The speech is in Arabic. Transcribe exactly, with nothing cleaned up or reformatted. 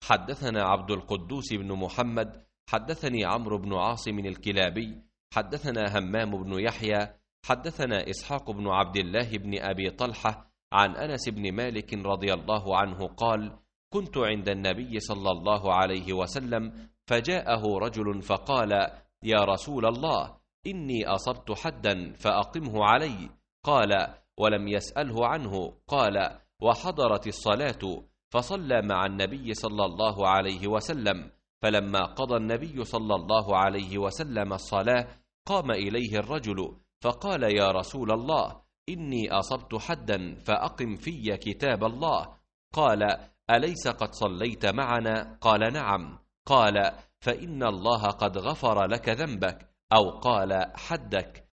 حدثنا عبد القدوس بن محمد حدثني عمرو بن عاصم الكلابي حدثنا همام بن يحيى حدثنا إسحاق بن عبد الله بن أبي طلحة عن أنس بن مالك رضي الله عنه قال: كنت عند النبي صلى الله عليه وسلم فجاءه رجل فقال: يا رسول الله، إني أصبت حدا فأقمه علي. قال: ولم يسأله عنه. قال: وحضرت الصلاة فصلى مع النبي صلى الله عليه وسلم، فلما قضى النبي صلى الله عليه وسلم الصلاة قام إليه الرجل فقال: يا رسول الله، إني أصبت حدا فأقم في كتاب الله. قال: أليس قد صليت معنا؟ قال: نعم. قال: فإن الله قد غفر لك ذنبك، أو قال حدك.